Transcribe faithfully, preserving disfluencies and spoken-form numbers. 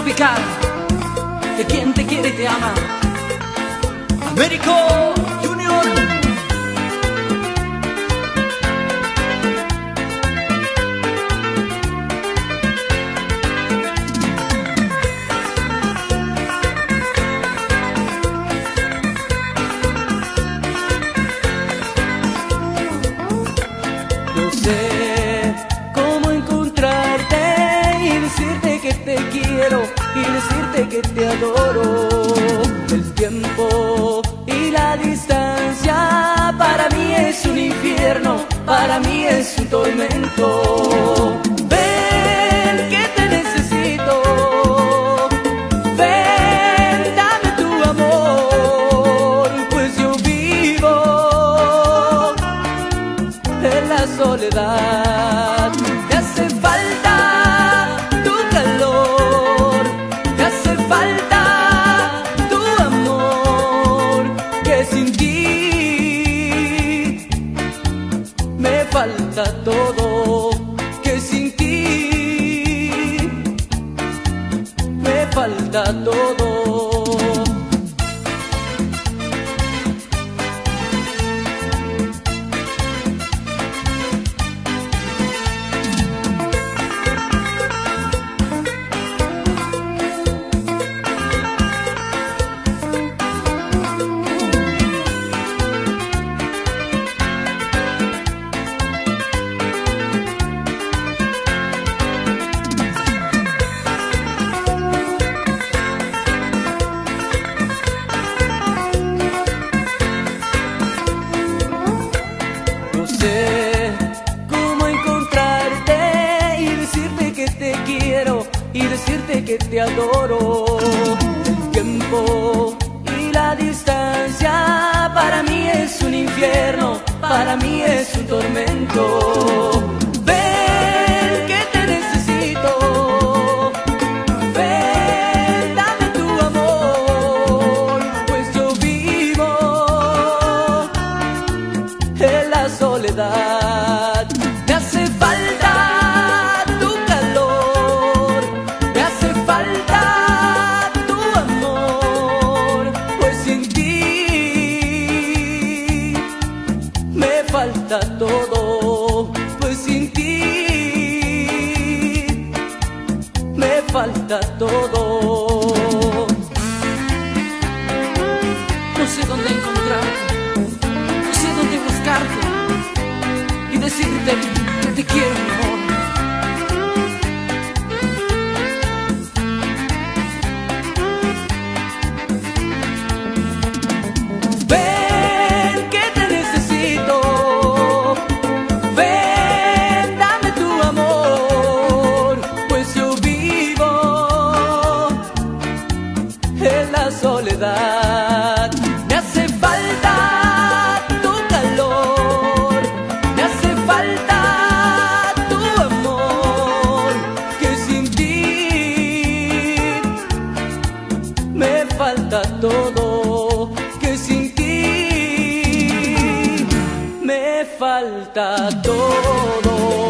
tropical de quien te quiere y te ama, Américo Junior. Yo sé cómo encontrarte y decirte que te quiero y decirte que te adoro. El tiempo y la distancia para mí es un infierno, para mí es un tormento. Ven que te necesito, ven, dame tu amor, pues yo vivo en la soledad. Me hace falta tu calor, me hace falta tu amor, que sin ti me falta todo, que sin ti me falta todo. Sé cómo encontrarte y decirte que te quiero y decirte que te adoro. El tiempo y la distancia para mí es un infierno, para mí es un tormento. Ven que te necesito, ven, dame tu amor, pues yo vivo en la soledad. Me hace falta tu calor, me hace falta tu amor, pues sin ti me falta todo, pues sin ti me falta todo. No sé dónde encontrarte, no sé dónde buscarte y decirte que te quiero, mi amor. Ven que te necesito, ven, dame tu amor, pues yo vivo en la soledad. Me hace falta tu calor, me hace falta tu amor, que sin ti me falta todo, que sin ti me falta todo.